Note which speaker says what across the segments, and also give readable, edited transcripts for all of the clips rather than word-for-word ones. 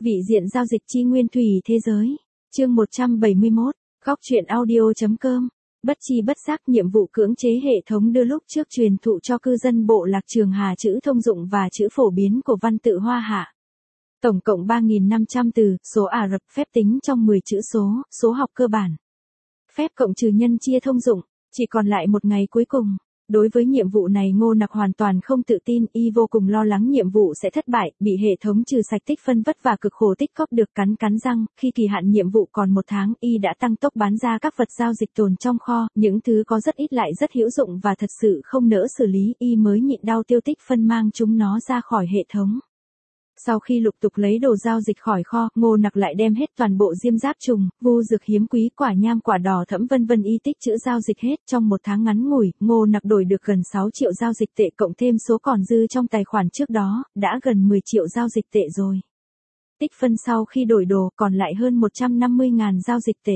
Speaker 1: Vị diện giao dịch chi nguyên thủy thế giới. Chương 171. Góc truyện audio.com. Bất chi bất giác nhiệm vụ cưỡng chế hệ thống đưa lúc trước truyền thụ cho cư dân bộ lạc Trường Hà chữ thông dụng và chữ phổ biến của văn tự Hoa Hạ. Tổng cộng 3.500 từ, số Ả Rập phép tính trong 10 chữ số học cơ bản. Phép cộng trừ nhân chia thông dụng, chỉ còn lại một ngày cuối cùng. Đối với nhiệm vụ này Ngô Nặc hoàn toàn không tự tin, y vô cùng lo lắng nhiệm vụ sẽ thất bại, bị hệ thống trừ sạch tích phân vất vả cực khổ tích cóp được cắn răng, khi kỳ hạn nhiệm vụ còn 1 tháng, y đã tăng tốc bán ra các vật giao dịch tồn trong kho, những thứ có rất ít lại rất hữu dụng và thật sự không nỡ xử lý, y mới nhịn đau tiêu tích phân mang chúng nó ra khỏi hệ thống. Sau khi lục tục lấy đồ giao dịch khỏi kho, Ngô Nặc lại đem hết toàn bộ diêm giáp trùng, vu dược hiếm quý, quả nham quả đỏ thẫm vân vân y tích chữ giao dịch hết. Trong 1 tháng ngắn ngủi, Ngô Nặc đổi được gần 6 triệu giao dịch tệ cộng thêm số còn dư trong tài khoản trước đó, đã gần 10 triệu giao dịch tệ rồi. Tích phân sau khi đổi đồ còn lại hơn 150.000 giao dịch tệ.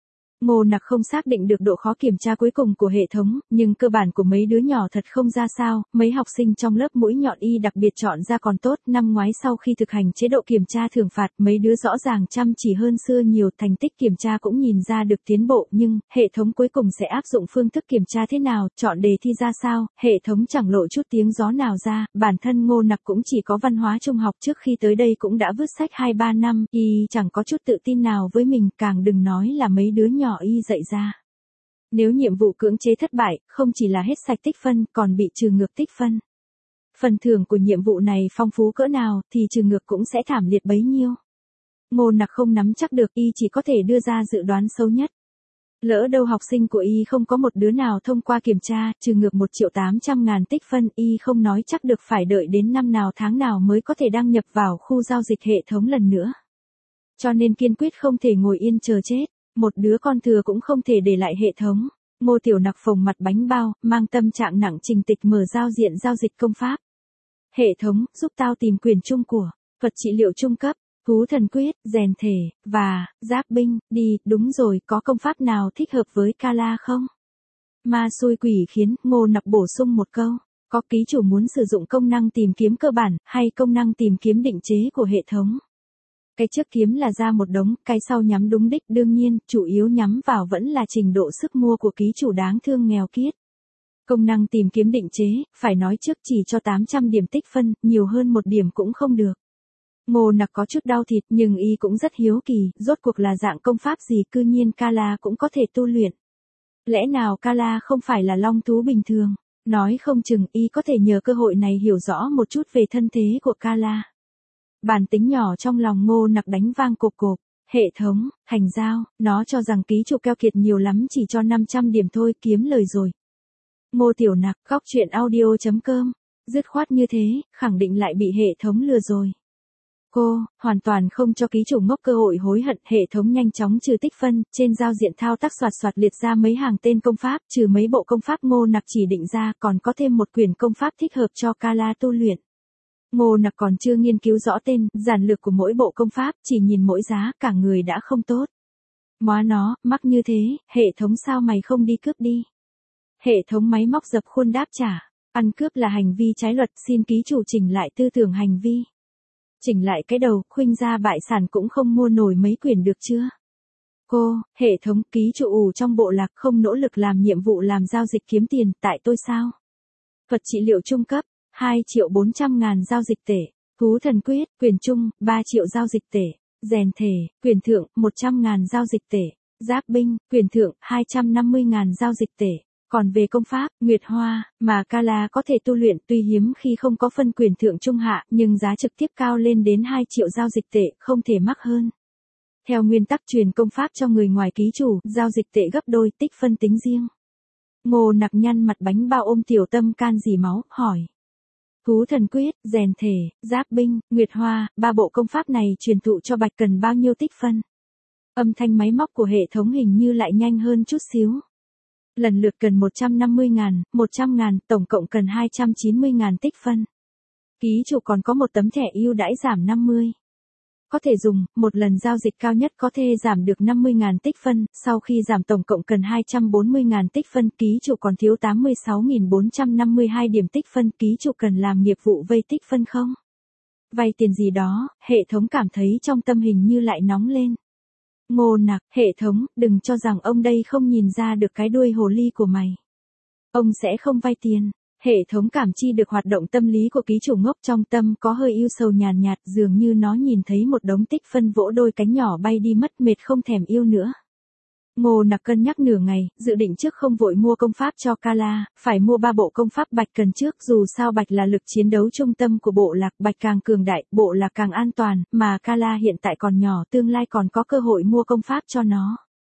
Speaker 1: Ngô Nặc không xác định được độ khó kiểm tra cuối cùng của hệ thống, nhưng cơ bản của mấy đứa nhỏ thật không ra sao, mấy học sinh trong lớp mũi nhọn y đặc biệt chọn ra còn tốt, năm ngoái sau khi thực hành chế độ kiểm tra thưởng phạt, mấy đứa rõ ràng chăm chỉ hơn xưa nhiều, thành tích kiểm tra cũng nhìn ra được tiến bộ, nhưng hệ thống cuối cùng sẽ áp dụng phương thức kiểm tra thế nào, chọn đề thi ra sao, hệ thống chẳng lộ chút tiếng gió nào ra, bản thân Ngô Nặc cũng chỉ có văn hóa trung học trước khi tới đây cũng đã vứt sách 2-3 năm, y chẳng có chút tự tin nào với mình, càng đừng nói là mấy đứa nhỏ y dạy ra. Nếu nhiệm vụ cưỡng chế thất bại, không chỉ là hết sạch tích phân, còn bị trừ ngược tích phân. Phần thưởng của nhiệm vụ này phong phú cỡ nào, thì trừ ngược cũng sẽ thảm liệt bấy nhiêu. Ngô Nặc không nắm chắc được, y chỉ có thể đưa ra dự đoán xấu nhất. Lỡ đâu học sinh của y không có một đứa nào thông qua kiểm tra, trừ ngược 1.800.000 tích phân, y không nói chắc được phải đợi đến năm nào tháng nào mới có thể đăng nhập vào khu giao dịch hệ thống lần nữa. Cho nên kiên quyết không thể ngồi yên chờ chết. Một đứa con thừa cũng không thể để lại hệ thống. Ngô Tiểu Nặc phồng mặt bánh bao, mang tâm trạng nặng trình tịch mở giao diện giao dịch công pháp. Hệ thống, giúp tao tìm quyền chung của thuật trị liệu trung cấp, thú thần quyết, rèn thể, và giáp binh, đi, đúng rồi, có công pháp nào thích hợp với Kala không? Ma xui quỷ khiến, Ngô Nặc bổ sung một câu, có ký chủ muốn sử dụng công năng tìm kiếm cơ bản, hay công năng tìm kiếm định chế của hệ thống? Cái trước kiếm là ra một đống, cái sau nhắm đúng đích, đương nhiên, chủ yếu nhắm vào vẫn là trình độ sức mua của ký chủ đáng thương nghèo kiết. Công năng tìm kiếm định chế, phải nói trước chỉ cho 800 điểm tích phân, nhiều hơn 1 điểm cũng không được. Ngô Nặc có chút đau thịt, nhưng y cũng rất hiếu kỳ, rốt cuộc là dạng công pháp gì cư nhiên Kala cũng có thể tu luyện. Lẽ nào Kala không phải là long thú bình thường? Nói không chừng y có thể nhờ cơ hội này hiểu rõ một chút về thân thế của Kala. Bản tính nhỏ trong lòng Ngô Nặc đánh vang cộp cộp. Hệ thống, thành giao, nó cho rằng ký chủ keo kiệt nhiều lắm chỉ cho 500 điểm thôi, kiếm lời rồi. Ngô Tiểu Nặc, góc truyện audio.com. Dứt khoát như thế, khẳng định lại bị hệ thống lừa rồi. Cô, hoàn toàn không cho ký chủ ngốc cơ hội hối hận, hệ thống nhanh chóng trừ tích phân, trên giao diện thao tác soạt liệt ra mấy hàng tên công pháp, trừ mấy bộ công pháp Ngô Nặc chỉ định ra, còn có thêm một quyển công pháp thích hợp cho Kala tu luyện. Ngô Nặc còn chưa nghiên cứu rõ tên, giản lược của mỗi bộ công pháp, chỉ nhìn mỗi giá, cả người đã không tốt. Móa nó, mắc như thế, hệ thống sao mày không đi cướp đi? Hệ thống máy móc dập khuôn đáp trả, ăn cướp là hành vi trái luật, xin ký chủ chỉnh lại tư tưởng hành vi. Chỉnh lại cái đầu, khuynh ra bại sản cũng không mua nổi mấy quyển được chưa? Cô, hệ thống, ký chủ ủ trong bộ lạc không nỗ lực làm nhiệm vụ làm giao dịch kiếm tiền, tại tôi sao? Thuật trị liệu trung cấp. 2.400.000 giao dịch tệ, thú thần quyết, quyền trung, 3 triệu giao dịch tệ, rèn thể, quyền thượng, 100.000 giao dịch tệ, giáp binh, quyền thượng, 250.000 giao dịch tệ. Còn về công pháp, Nguyệt Hoa, mà Kala có thể tu luyện tuy hiếm khi không có phân quyền thượng trung hạ, nhưng giá trực tiếp cao lên đến 2 triệu giao dịch tệ, không thể mắc hơn. Theo nguyên tắc truyền công pháp cho người ngoài ký chủ, giao dịch tệ gấp đôi, tích phân tính riêng. Ngô Nặc nhăn mặt bánh bao ôm tiểu tâm can dì máu, hỏi. Thú thần quyết, rèn thể, giáp binh, Nguyệt Hoa, 3 bộ công pháp này truyền thụ cho Bạch cần bao nhiêu tích phân? Âm thanh máy móc của hệ thống hình như lại nhanh hơn chút xíu. Lần lượt cần 150.000, 100.000, tổng cộng cần 290.000 tích phân. Ký chủ còn có một tấm thẻ ưu đãi giảm 50. Có thể dùng, một lần giao dịch cao nhất có thể giảm được 50.000 tích phân, sau khi giảm tổng cộng cần 240.000 tích phân, ký chủ còn thiếu 86.452 điểm tích phân, ký chủ cần làm nghiệp vụ vây tích phân không? Vay tiền gì đó, hệ thống cảm thấy trong tâm hình như lại nóng lên. Ngô Nặc, hệ thống, đừng cho rằng ông đây không nhìn ra được cái đuôi hồ ly của mày. Ông sẽ không vay tiền. Hệ thống cảm chi được hoạt động tâm lý của ký chủ ngốc, trong tâm có hơi ưu sầu nhàn nhạt, dường như nó nhìn thấy một đống tích phân vỗ đôi cánh nhỏ bay đi mất, mệt không thèm yêu nữa. Ngô Nặc cân nhắc nửa ngày, dự định trước không vội mua công pháp cho Kala, phải mua 3 bộ công pháp Bạch cần trước, dù sao Bạch là lực chiến đấu trung tâm của bộ lạc, Bạch càng cường đại, bộ lạc càng an toàn, mà Kala hiện tại còn nhỏ, tương lai còn có cơ hội mua công pháp cho nó.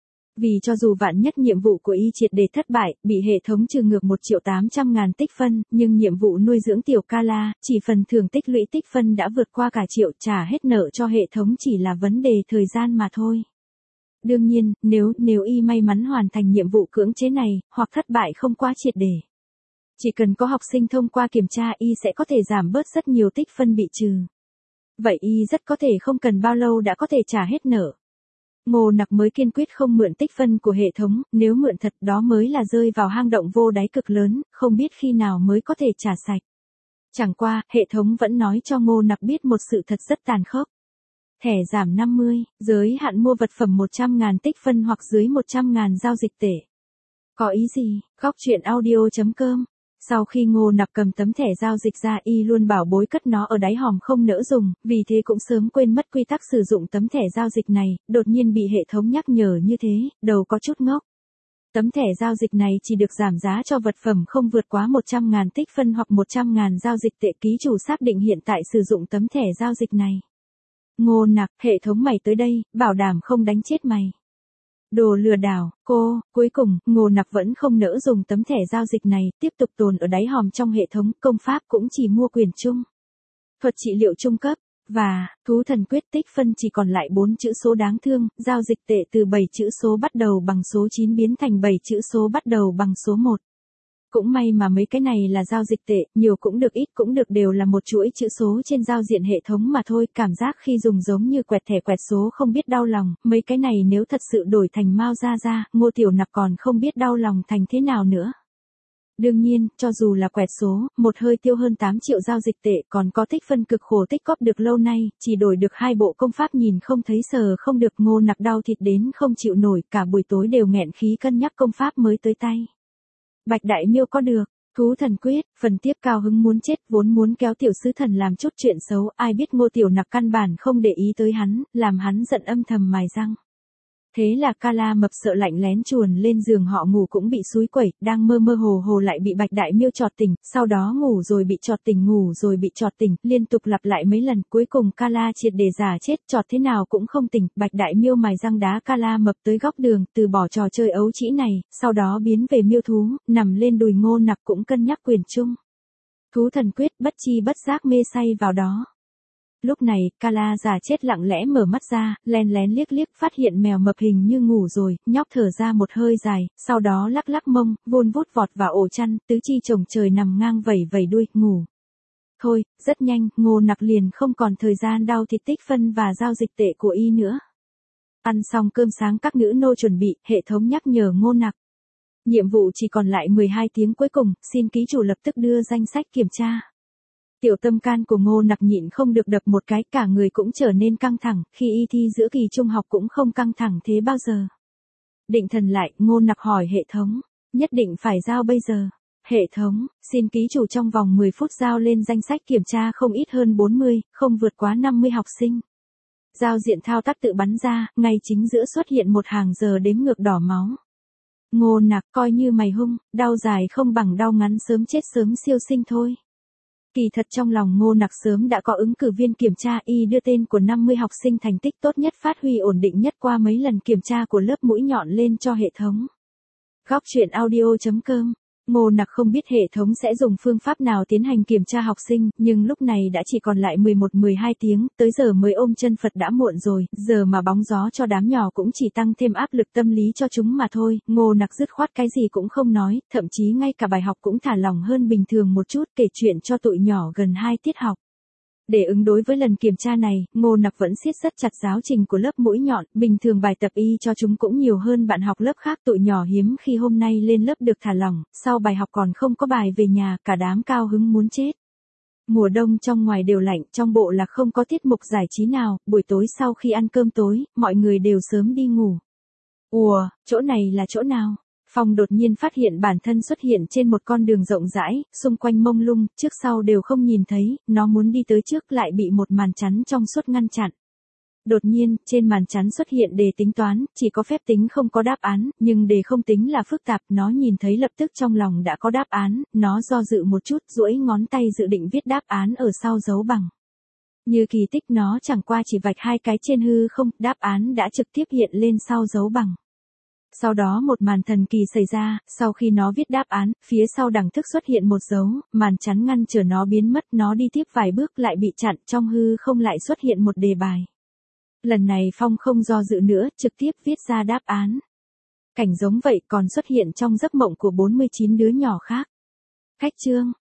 Speaker 1: Vì cho dù vạn nhất nhiệm vụ của y triệt để thất bại, bị hệ thống trừ ngược 1.800.000 tích phân, nhưng nhiệm vụ nuôi dưỡng tiểu Kala, chỉ phần thưởng tích lũy tích phân đã vượt qua cả triệu, trả hết nợ cho hệ thống chỉ là vấn đề thời gian mà thôi. Đương nhiên, nếu y may mắn hoàn thành nhiệm vụ cưỡng chế này, hoặc thất bại không quá triệt để. Chỉ cần có học sinh thông qua kiểm tra y sẽ có thể giảm bớt rất nhiều tích phân bị trừ. Vậy y rất có thể không cần bao lâu đã có thể trả hết nợ. Ngô Nặc mới kiên quyết không mượn tích phân của hệ thống, nếu mượn thật đó mới là rơi vào hang động vô đáy cực lớn, không biết khi nào mới có thể trả sạch. Chẳng qua, hệ thống vẫn nói cho Ngô Nặc biết một sự thật rất tàn khốc. Thẻ giảm 50, giới hạn mua vật phẩm 100.000 tích phân hoặc dưới 100.000 giao dịch tệ. Có ý gì? Góc truyện audio.com. Sau khi Ngô Nặc cầm tấm thẻ giao dịch ra, y luôn bảo bối cất nó ở đáy hòm không nỡ dùng, vì thế cũng sớm quên mất quy tắc sử dụng tấm thẻ giao dịch này, đột nhiên bị hệ thống nhắc nhở như thế, đầu có chút ngốc. Tấm thẻ giao dịch này chỉ được giảm giá cho vật phẩm không vượt quá 100.000 tích phân hoặc 100.000 giao dịch tệ, ký chủ xác định hiện tại sử dụng tấm thẻ giao dịch này. Ngô Nặc, hệ thống mày tới đây, bảo đảm không đánh chết mày. Đồ lừa đảo, cuối cùng, Ngô Nặc vẫn không nỡ dùng tấm thẻ giao dịch này, tiếp tục tồn ở đáy hòm trong hệ thống, công pháp cũng chỉ mua quyền chung. Thuật trị liệu trung cấp, và, thú thần quyết tích phân chỉ còn lại 4 chữ số đáng thương, giao dịch tệ từ 7 chữ số bắt đầu bằng số 9 biến thành 7 chữ số bắt đầu bằng số 1. Cũng may mà mấy cái này là giao dịch tệ, nhiều cũng được ít cũng được đều là một chuỗi chữ số trên giao diện hệ thống mà thôi, cảm giác khi dùng giống như quẹt thẻ quẹt số không biết đau lòng, mấy cái này nếu thật sự đổi thành Mao ra, Ngô Tiểu Nặc còn không biết đau lòng thành thế nào nữa. Đương nhiên, cho dù là quẹt số, một hơi tiêu hơn 8 triệu giao dịch tệ, còn có tích phân cực khổ tích cóp được lâu nay, chỉ đổi được 2 bộ công pháp nhìn không thấy sờ không được, Ngô Nặc đau thịt đến không chịu nổi, cả buổi tối đều nghẹn khí cân nhắc công pháp mới tới tay. Bạch Đại Miêu có được, thú thần quyết, phần tiếp cao hứng muốn chết, vốn muốn kéo tiểu sứ thần làm chút chuyện xấu, ai biết Ngô Tiểu Nặc căn bản không để ý tới hắn, làm hắn giận âm thầm mài răng. Thế là Kala mập sợ lạnh lén chuồn lên giường họ ngủ cũng bị xúi quẩy, đang mơ mơ hồ hồ lại bị Bạch Đại Miêu chọt tỉnh, sau đó ngủ rồi bị chọt tỉnh, ngủ rồi bị chọt tỉnh, liên tục lặp lại mấy lần, cuối cùng Kala triệt để giả chết, chọt thế nào cũng không tỉnh, Bạch Đại Miêu mài răng đá Kala mập tới góc đường, từ bỏ trò chơi ấu trĩ này, sau đó biến về miêu thú, nằm lên đùi Ngô Nặc cũng cân nhắc quyền chung. Thú thần quyết bất chi bất giác mê say vào đó. Lúc này, Kala già chết lặng lẽ mở mắt ra, lén lén liếc liếc phát hiện mèo mập hình như ngủ rồi, nhóc thở ra một hơi dài, sau đó lắc lắc mông, vun vút vọt vào ổ chăn, tứ chi chồng trời nằm ngang vẩy vẩy đuôi, ngủ. Thôi, rất nhanh, Ngô Nặc liền không còn thời gian đau thịt tích phân và giao dịch tệ của y nữa. Ăn xong cơm sáng các nữ nô chuẩn bị, hệ thống nhắc nhở Ngô Nặc. Nhiệm vụ chỉ còn lại 12 tiếng cuối cùng, xin ký chủ lập tức đưa danh sách kiểm tra. Tiểu tâm can của Ngô Nặc nhịn không được đập một cái, cả người cũng trở nên căng thẳng, khi y thi giữa kỳ trung học cũng không căng thẳng thế bao giờ. Định thần lại, Ngô Nặc hỏi hệ thống, nhất định phải giao bây giờ. Hệ thống, xin ký chủ trong vòng 10 phút giao lên danh sách kiểm tra không ít hơn 40, không vượt quá 50 học sinh. Giao diện thao tác tự bắn ra, ngay chính giữa xuất hiện một hàng giờ đếm ngược đỏ máu. Ngô Nặc, coi như mày hung, đau dài không bằng đau ngắn, sớm chết sớm siêu sinh thôi. Kỳ thật trong lòng Ngô Nặc sớm đã có ứng cử viên kiểm tra, y đưa tên của 50 học sinh thành tích tốt nhất, phát huy ổn định nhất qua mấy lần kiểm tra của lớp mũi nhọn lên cho hệ thống. Góc truyện audio.com. Ngô Nặc không biết hệ thống sẽ dùng phương pháp nào tiến hành kiểm tra học sinh, nhưng lúc này đã chỉ còn lại 11-12 tiếng, tới giờ mới ôm chân Phật đã muộn rồi, giờ mà bóng gió cho đám nhỏ cũng chỉ tăng thêm áp lực tâm lý cho chúng mà thôi. Ngô Nặc dứt khoát cái gì cũng không nói, thậm chí ngay cả bài học cũng thả lỏng hơn bình thường một chút, kể chuyện cho tụi nhỏ gần 2 tiết học. Để ứng đối với lần kiểm tra này, Ngô Nặc vẫn siết rất chặt giáo trình của lớp mũi nhọn, bình thường bài tập y cho chúng cũng nhiều hơn bạn học lớp khác, tụi nhỏ hiếm khi hôm nay lên lớp được thả lỏng, sau bài học còn không có bài về nhà, cả đám cao hứng muốn chết. Mùa đông trong ngoài đều lạnh, trong bộ lạc không có tiết mục giải trí nào, buổi tối sau khi ăn cơm tối, mọi người đều sớm đi ngủ. Ùa, chỗ này là chỗ nào? Phong đột nhiên phát hiện bản thân xuất hiện trên một con đường rộng rãi, xung quanh mông lung, trước sau đều không nhìn thấy, nó muốn đi tới trước lại bị một màn chắn trong suốt ngăn chặn. Đột nhiên, trên màn chắn xuất hiện đề tính toán, chỉ có phép tính không có đáp án, nhưng đề không tính là phức tạp, nó nhìn thấy lập tức trong lòng đã có đáp án, nó do dự một chút, duỗi ngón tay dự định viết đáp án ở sau dấu bằng. Như kỳ tích nó chẳng qua chỉ vạch hai cái trên hư không, đáp án đã trực tiếp hiện lên sau dấu bằng. Sau đó một màn thần kỳ xảy ra, sau khi nó viết đáp án, phía sau đẳng thức xuất hiện một dấu, màn chắn ngăn trở nó biến mất, nó đi tiếp vài bước lại bị chặn, trong hư không lại xuất hiện một đề bài. Lần này Phong không do dự nữa, trực tiếp viết ra đáp án. Cảnh giống vậy còn xuất hiện trong giấc mộng của 49 đứa nhỏ khác. Khách chương.